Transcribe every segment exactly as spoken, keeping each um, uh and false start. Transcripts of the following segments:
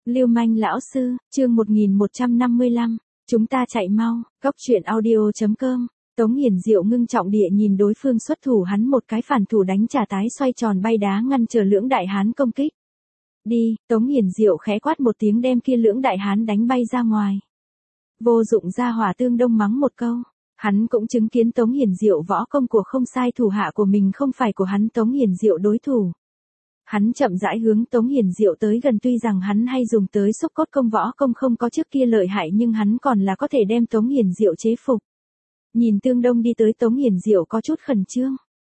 Lưu manh lão sư, chương một nghìn một trăm năm mươi lăm, chúng ta chạy mau, cốc truyện audio chấm com. Tống Hiền Diệu ngưng trọng địa nhìn đối phương xuất thủ, hắn một cái phản thủ đánh trả tái xoay tròn bay đá ngăn trở lưỡng đại hán công kích. Đi, Tống Hiền Diệu khẽ quát một tiếng đem kia lưỡng đại hán đánh bay ra ngoài. Vô dụng ra hỏa Tương Đông mắng một câu. Hắn cũng chứng kiến Tống Hiền Diệu võ công của không sai, thủ hạ của mình không phải của hắn Tống Hiền Diệu đối thủ. Hắn chậm rãi hướng Tống Hiền Diệu tới gần, tuy rằng hắn hay dùng tới xúc cốt công võ công không có trước kia lợi hại, nhưng hắn còn là có thể đem Tống Hiền Diệu chế phục. Nhìn Tương Đông đi tới, Tống Hiền Diệu có chút khẩn trương.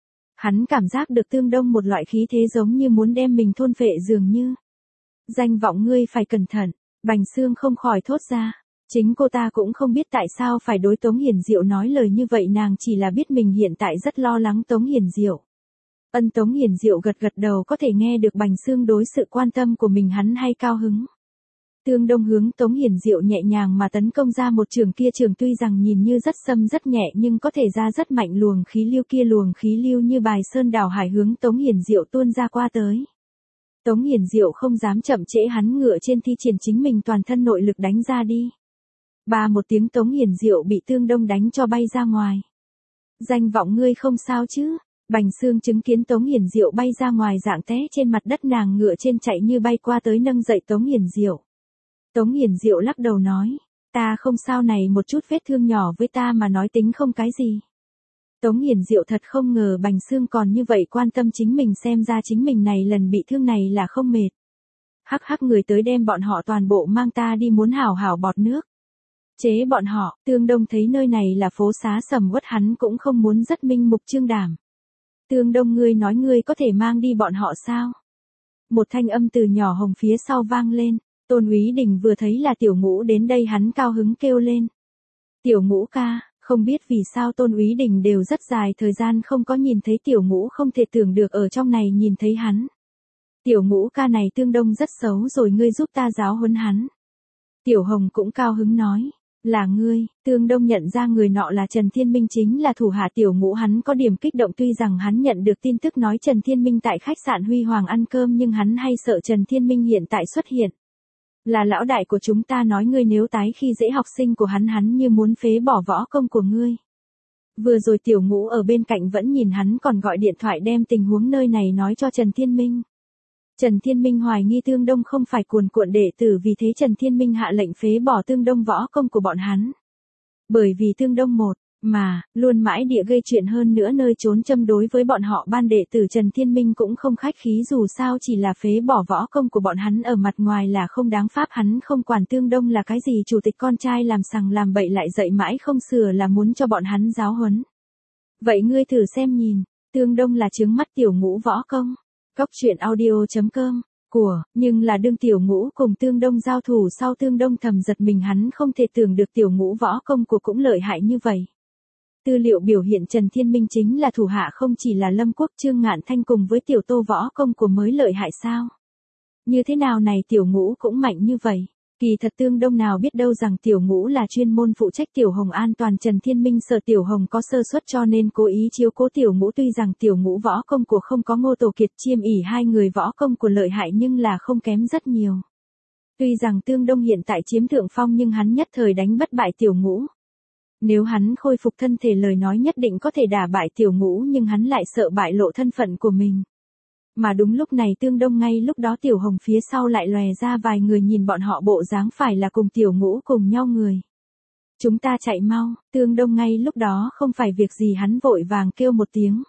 Hắn cảm giác được Tương Đông một loại khí thế giống như muốn đem mình thôn phệ dường như. Danh vọng ngươi phải cẩn thận, Bành Xương không khỏi thốt ra. Chính cô ta cũng không biết tại sao phải đối Tống Hiền Diệu nói lời như vậy, nàng chỉ là biết mình hiện tại rất lo lắng Tống Hiền Diệu. Ân Tống Hiền Diệu gật gật đầu, có thể nghe được Bành Xương đối sự quan tâm của mình hắn hay cao hứng. Tương Đông hướng Tống Hiền Diệu nhẹ nhàng mà tấn công ra một trường, kia trường tuy rằng nhìn như rất xâm rất nhẹ nhưng có thể ra rất mạnh luồng khí lưu, kia luồng khí lưu như bài sơn đảo hải hướng Tống Hiền Diệu tuôn ra qua tới. Tống Hiền Diệu không dám chậm trễ, hắn ngựa trên thi triển chính mình toàn thân nội lực đánh ra đi. Ba một tiếng, Tống Hiền Diệu bị Tương Đông đánh cho bay ra ngoài. Danh vọng ngươi không sao chứ? Bành Xương chứng kiến Tống Hiền Diệu bay ra ngoài dạng té trên mặt đất, nàng ngựa trên chạy như bay qua tới nâng dậy Tống Hiền Diệu. Tống Hiền Diệu lắc đầu nói, ta không sao, này một chút vết thương nhỏ với ta mà nói tính không cái gì. Tống Hiền Diệu thật không ngờ Bành Xương còn như vậy quan tâm chính mình, xem ra chính mình này lần bị thương này là không mệt. Hắc hắc, người tới đem bọn họ toàn bộ mang ta đi, muốn hảo hảo bọt nước. Chế bọn họ. Tương Đông thấy nơi này là phố xá sầm uất, hắn cũng không muốn rất minh mục trương đảm. Tương Đông, ngươi nói ngươi có thể mang đi bọn họ sao? Một thanh âm từ nhỏ hồng phía sau vang lên. Tôn Úy Đình vừa thấy là Tiểu Ngũ đến đây, hắn cao hứng kêu lên. Tiểu Ngũ ca. Không biết vì sao Tôn Úy Đình đều rất dài thời gian không có nhìn thấy Tiểu Ngũ, không thể tưởng được ở trong này nhìn thấy hắn. Tiểu Ngũ ca này Tương Đông rất xấu rồi, ngươi giúp ta giáo huấn hắn. Tiểu Hồng cũng cao hứng nói. Là ngươi. Tương Đông nhận ra người nọ là Trần Thiên Minh, chính là thủ hạ Tiểu Ngũ, hắn có điểm kích động, tuy rằng hắn nhận được tin tức nói Trần Thiên Minh tại khách sạn Huy Hoàng ăn cơm, nhưng hắn hay sợ Trần Thiên Minh hiện tại xuất hiện. Là lão đại của chúng ta nói ngươi nếu tái khi dễ học sinh của hắn, hắn như muốn phế bỏ võ công của ngươi. Vừa rồi Tiểu Ngũ ở bên cạnh vẫn nhìn hắn, còn gọi điện thoại đem tình huống nơi này nói cho Trần Thiên Minh. Trần Thiên Minh hoài nghi Tương Đông không phải cuồn cuộn đệ tử, vì thế Trần Thiên Minh hạ lệnh phế bỏ Tương Đông võ công của bọn hắn. Bởi vì Tương Đông một, mà, luôn mãi địa gây chuyện, hơn nữa nơi trốn châm đối với bọn họ ban đệ tử, Trần Thiên Minh cũng không khách khí, dù sao chỉ là phế bỏ võ công của bọn hắn, ở mặt ngoài là không đáng pháp, hắn không quản Tương Đông là cái gì chủ tịch con trai làm sằng làm bậy lại dạy mãi không sửa, là muốn cho bọn hắn giáo huấn. Vậy ngươi thử xem nhìn, Tương Đông là trướng mắt Tiểu Ngũ võ công. Cốc truyện audio chấm com. Của, nhưng là đương Tiểu Ngũ cùng Tương Đông giao thủ sau, Tương Đông thầm giật mình, hắn không thể tưởng được Tiểu Ngũ võ công của cũng lợi hại như vậy. Tư liệu biểu hiện Trần Thiên Minh chính là thủ hạ không chỉ là Lâm Quốc, Trương Ngạn Thanh cùng với Tiểu Tô võ công của mới lợi hại sao? Như thế nào này Tiểu Ngũ cũng mạnh như vậy? Kỳ thật Tương Đông nào biết đâu rằng Tiểu Ngũ là chuyên môn phụ trách Tiểu Hồng an toàn, Trần Thiên Minh sợ Tiểu Hồng có sơ suất cho nên cố ý chiếu cố Tiểu Ngũ, tuy rằng Tiểu Ngũ võ công của không có Ngô Tổ Kiệt, Chiêm ỉ hai người võ công của lợi hại nhưng là không kém rất nhiều. Tuy rằng Tương Đông hiện tại chiếm thượng phong nhưng hắn nhất thời đánh bất bại Tiểu Ngũ. Nếu hắn khôi phục thân thể lời nói nhất định có thể đả bại Tiểu Ngũ, nhưng hắn lại sợ bại lộ thân phận của mình. Mà đúng lúc này Tương Đông ngay lúc đó Tiểu Hồng phía sau lại lòe ra vài người, nhìn bọn họ bộ dáng phải là cùng Tiểu Ngũ cùng nhau người. Chúng ta chạy mau. Tương Đông ngay lúc đó không phải việc gì, hắn vội vàng kêu một tiếng.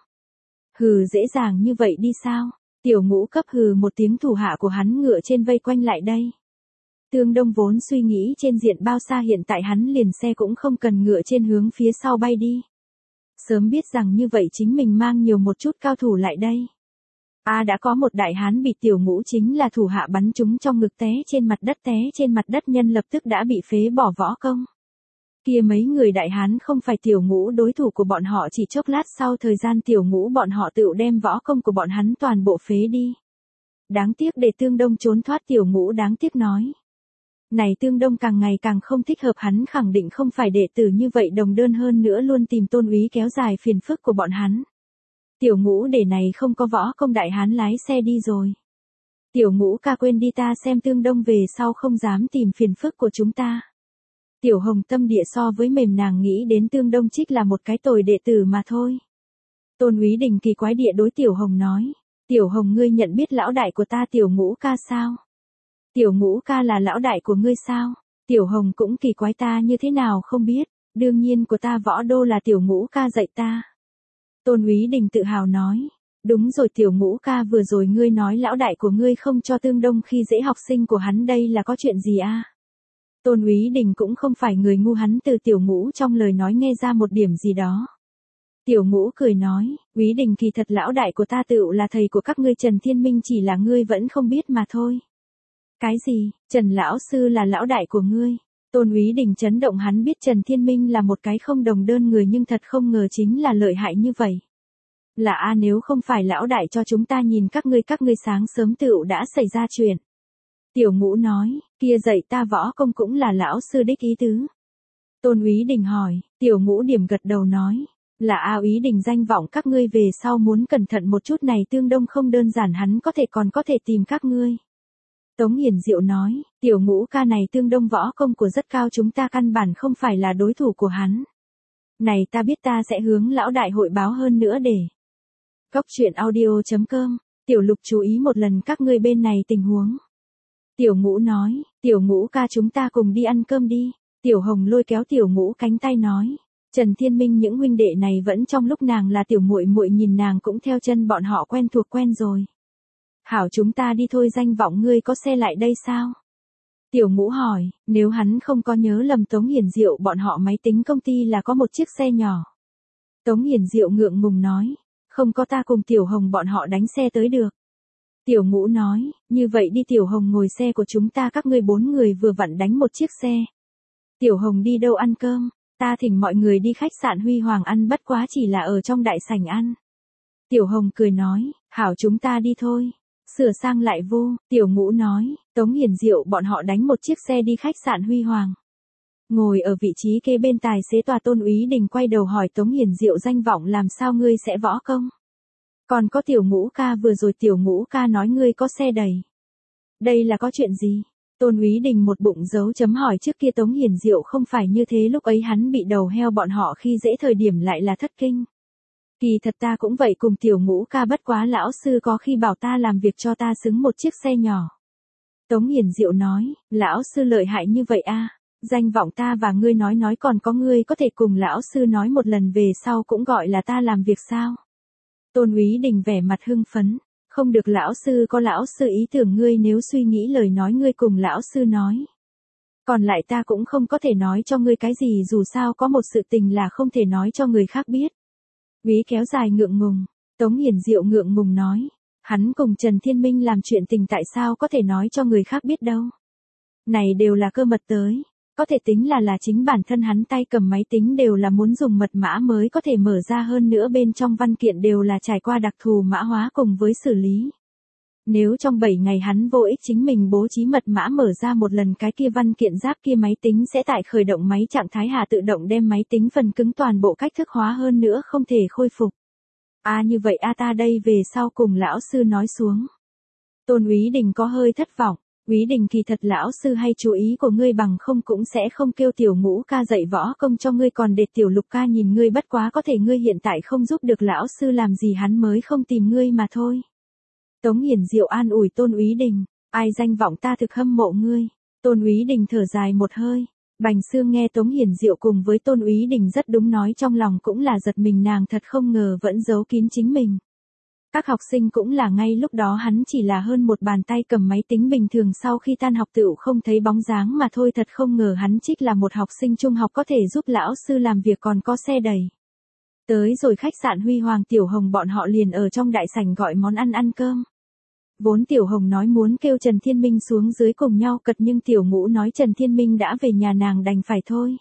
Hừ, dễ dàng như vậy đi sao? Tiểu Ngũ cấp hừ một tiếng, thủ hạ của hắn ngựa trên vây quanh lại đây. Tương Đông vốn suy nghĩ trên diện bao xa, hiện tại hắn liền xe cũng không cần, ngựa trên hướng phía sau bay đi. Sớm biết rằng như vậy chính mình mang nhiều một chút cao thủ lại đây. A à, đã có một đại hán bị Tiểu Ngũ chính là thủ hạ bắn trúng trong ngực, té trên mặt đất, té trên mặt đất nhân lập tức đã bị phế bỏ võ công. Kia mấy người đại hán không phải Tiểu Ngũ đối thủ của bọn họ, chỉ chốc lát sau thời gian Tiểu Ngũ bọn họ tự đem võ công của bọn hắn toàn bộ phế đi. Đáng tiếc để Tương Đông trốn thoát, Tiểu Ngũ đáng tiếc nói. Này Tương Đông càng ngày càng không thích hợp, hắn khẳng định không phải đệ tử như vậy đồng đơn, hơn nữa luôn tìm Tôn Úy kéo dài phiền phức của bọn hắn. Tiểu Ngũ để này không có võ công đại hán lái xe đi rồi. Tiểu Ngũ ca quên đi ta xem Tương Đông về sau không dám tìm phiền phức của chúng ta. Tiểu Hồng tâm địa so với mềm, nàng nghĩ đến Tương Đông Trích là một cái tồi đệ tử mà thôi. Tôn Úy Đình kỳ quái địa đối Tiểu Hồng nói, Tiểu Hồng ngươi nhận biết lão đại của ta Tiểu Ngũ ca sao? Tiểu Ngũ ca là lão đại của ngươi sao? Tiểu Hồng cũng kỳ quái ta như thế nào không biết, đương nhiên của ta võ đô là Tiểu Ngũ ca dạy ta. Tôn Úy Đình tự hào nói, đúng rồi Tiểu Ngũ ca vừa rồi ngươi nói lão đại của ngươi không cho Tương Đông khi dễ học sinh của hắn đây là có chuyện gì a? Tôn Úy Đình cũng không phải người ngu, hắn từ Tiểu Ngũ trong lời nói nghe ra một điểm gì đó. Tiểu Ngũ cười nói, Úy Đình kỳ thật lão đại của ta tựu là thầy của các ngươi Trần Thiên Minh, chỉ là ngươi vẫn không biết mà thôi. Cái gì, Trần lão sư là lão đại của ngươi? Tôn Úy Đình chấn động, hắn biết Trần Thiên Minh là một cái không đồng đơn người nhưng thật không ngờ chính là lợi hại như vậy. Là a, nếu không phải lão đại cho chúng ta nhìn các ngươi các ngươi sáng sớm tựu đã xảy ra chuyện. Tiểu Ngũ nói, kia dạy ta võ công cũng là lão sư đích ý tứ. Tôn Úy Đình hỏi, Tiểu Ngũ điểm gật đầu nói, là a Úy Đình danh vọng các ngươi về sau muốn cẩn thận một chút, này Tương Đông không đơn giản, hắn có thể còn có thể tìm các ngươi. Tống Hiền Diệu nói, Tiểu Ngũ ca này Tương Đông võ công của rất cao, chúng ta căn bản không phải là đối thủ của hắn. Này ta biết, ta sẽ hướng lão đại hội báo hơn nữa để. Cốc truyện audio chấm com, Tiểu Lục chú ý một lần các ngươi bên này tình huống. Tiểu Ngũ nói, Tiểu Ngũ ca chúng ta cùng đi ăn cơm đi. Tiểu Hồng lôi kéo Tiểu Ngũ cánh tay nói, Trần Thiên Minh những huynh đệ này vẫn trong lúc nàng là tiểu muội muội, nhìn nàng cũng theo chân bọn họ quen thuộc quen rồi. Hảo chúng ta đi thôi, danh vọng ngươi có xe lại đây sao? Tiểu Ngũ hỏi, nếu hắn không có nhớ lầm Tống Hiền Diệu bọn họ máy tính công ty là có một chiếc xe nhỏ. Tống Hiền Diệu ngượng ngùng nói, không có, ta cùng Tiểu Hồng bọn họ đánh xe tới được. Tiểu Ngũ nói, như vậy đi Tiểu Hồng ngồi xe của chúng ta, các ngươi bốn người vừa vặn đánh một chiếc xe. Tiểu Hồng đi đâu ăn cơm? Ta thỉnh mọi người đi khách sạn Huy Hoàng ăn, bất quá chỉ là ở trong đại sảnh ăn. Tiểu Hồng cười nói, hảo chúng ta đi thôi. Sửa sang lại vô, Tiểu Ngũ nói, Tống Hiền Diệu bọn họ đánh một chiếc xe đi khách sạn Huy Hoàng. Ngồi ở vị trí kế bên tài xế tòa Tôn Úy Đình quay đầu hỏi Tống Hiền Diệu, danh vọng làm sao ngươi sẽ võ công? Còn có Tiểu Ngũ ca, vừa rồi Tiểu Ngũ ca nói ngươi có xe đầy. Đây là có chuyện gì? Tôn Úy Đình một bụng dấu chấm hỏi, trước kia Tống Hiền Diệu không phải như thế, lúc ấy hắn bị đầu heo bọn họ khi dễ thời điểm lại là thất kinh. Kỳ thật ta cũng vậy cùng Tiểu Ngũ ca, bất quá lão sư có khi bảo ta làm việc cho ta xứng một chiếc xe nhỏ. Tống Hiền Diệu nói, lão sư lợi hại như vậy a? Danh vọng ta và ngươi nói nói, còn có ngươi có thể cùng lão sư nói một lần về sau cũng gọi là ta làm việc sao? Tôn Úy Đình vẻ mặt hưng phấn, không được, lão sư có lão sư ý tưởng, ngươi nếu suy nghĩ lời nói ngươi cùng lão sư nói. Còn lại ta cũng không có thể nói cho ngươi cái gì, dù sao có một sự tình là không thể nói cho người khác biết. Úy kéo dài ngượng ngùng, Tống Hiền Diệu ngượng ngùng nói, hắn cùng Trần Thiên Minh làm chuyện tình tại sao có thể nói cho người khác biết đâu. Này đều là cơ mật tới, có thể tính là là chính bản thân hắn tay cầm máy tính đều là muốn dùng mật mã mới có thể mở ra, hơn nữa bên trong văn kiện đều là trải qua đặc thù mã hóa cùng với xử lý. Nếu trong bảy ngày hắn vô ích chính mình bố trí mật mã mở ra một lần, cái kia văn kiện giáp kia máy tính sẽ tại khởi động máy trạng thái hạ tự động đem máy tính phần cứng toàn bộ cách thức hóa, hơn nữa không thể khôi phục. A à, như vậy a à, ta đây về sau cùng lão sư nói xuống. Tôn Úy Đình có hơi thất vọng, Úy Đình kỳ thật lão sư hay chú ý của ngươi, bằng không cũng sẽ không kêu Tiểu Ngũ ca dạy võ công cho ngươi, còn để Tiểu Lục ca nhìn ngươi, bất quá có thể ngươi hiện tại không giúp được lão sư làm gì, hắn mới không tìm ngươi mà thôi. Tống Hiền Diệu an ủi Tôn Úy Đình, ai danh vọng ta thực hâm mộ ngươi. Tôn Úy Đình thở dài một hơi, Bành Xương nghe Tống Hiền Diệu cùng với Tôn Úy Đình rất đúng nói, trong lòng cũng là giật mình, nàng thật không ngờ vẫn giấu kín chính mình. Các học sinh cũng là, ngay lúc đó hắn chỉ là hơn một bàn tay cầm máy tính bình thường, sau khi tan học tựu không thấy bóng dáng mà thôi, thật không ngờ hắn trích là một học sinh trung học có thể giúp lão sư làm việc còn có xe đầy. Tới rồi khách sạn Huy Hoàng, Tiểu Hồng bọn họ liền ở trong đại sảnh gọi món ăn ăn cơm. Vốn Tiểu Hồng nói muốn kêu Trần Thiên Minh xuống dưới cùng nhau cật, nhưng Tiểu Ngũ nói Trần Thiên Minh đã về nhà, nàng đành phải thôi.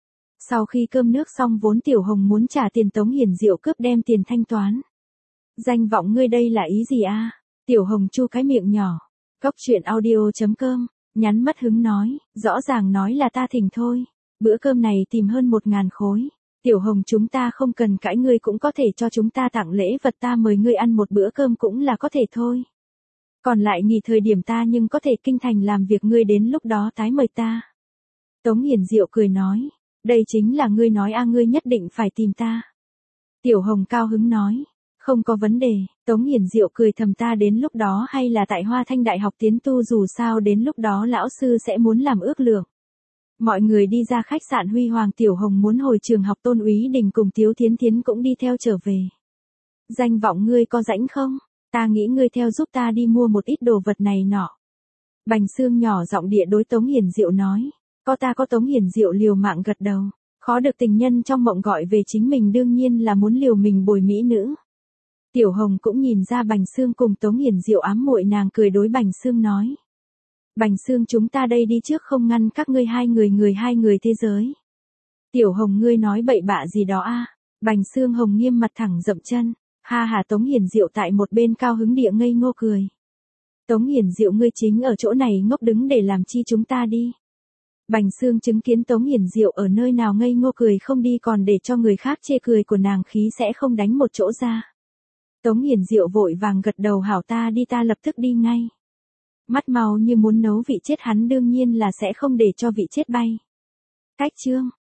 Sau khi cơm nước xong, vốn Tiểu Hồng muốn trả tiền, Tống Hiền Diệu cướp đem tiền thanh toán. Danh vọng ngươi đây là ý gì a? Tiểu Hồng chu cái miệng nhỏ. Cốc truyện audio chấm com, nhắn mất hứng nói, rõ ràng nói là ta thỉnh thôi. Bữa cơm này tìm hơn một ngàn khối. Tiểu Hồng chúng ta không cần cãi, ngươi cũng có thể cho chúng ta tặng lễ vật, ta mời ngươi ăn một bữa cơm cũng là có thể thôi. Còn lại nghỉ thời điểm ta nhưng có thể kinh thành làm việc, ngươi đến lúc đó tái mời ta. Tống Hiền Diệu cười nói, đây chính là ngươi nói a, ngươi nhất định phải tìm ta. Tiểu Hồng cao hứng nói, không có vấn đề. Tống Hiền Diệu cười thầm, ta đến lúc đó hay là tại Hoa Thanh Đại học tiến tu, dù sao đến lúc đó lão sư sẽ muốn làm ước lượng. Mọi người đi ra khách sạn huy hoàng, Tiểu Hồng muốn hồi trường học, Tôn Úy Đình cùng Tiếu Thiến Thiến cũng đi theo trở về. Danh Vọng, ngươi có rảnh không? Ta nghĩ ngươi theo giúp ta đi mua một ít đồ vật này nọ. Bành Xương nhỏ giọng địa đối Tống Hiền Diệu nói. Có ta có. Tống Hiền Diệu liều mạng gật đầu. Khó được tình nhân trong mộng gọi về chính mình, đương nhiên là muốn liều mình bồi mỹ nữ. Tiểu Hồng cũng nhìn ra Bành Xương cùng Tống Hiền Diệu ám muội, nàng cười đối Bành Xương nói. Bành Xương, chúng ta đây đi trước, không ngăn các ngươi hai người người hai người thế giới. Tiểu Hồng, ngươi nói bậy bạ gì đó a? Bành Xương Hồng nghiêm mặt thẳng dậm chân. Ha hà. Tống Hiền Diệu tại một bên cao hứng địa ngây ngô cười. Tống Hiền Diệu, ngươi chính ở chỗ này ngốc đứng để làm chi, chúng ta đi. Bành Xương chứng kiến Tống Hiền Diệu ở nơi nào ngây ngô cười không đi, còn để cho người khác chê cười của nàng, khí sẽ không đánh một chỗ ra. Tống Hiền Diệu vội vàng gật đầu, hảo, ta đi, ta lập tức đi ngay. Mắt mau như muốn nấu vị chết, hắn đương nhiên là sẽ không để cho vị chết bay. Cách chương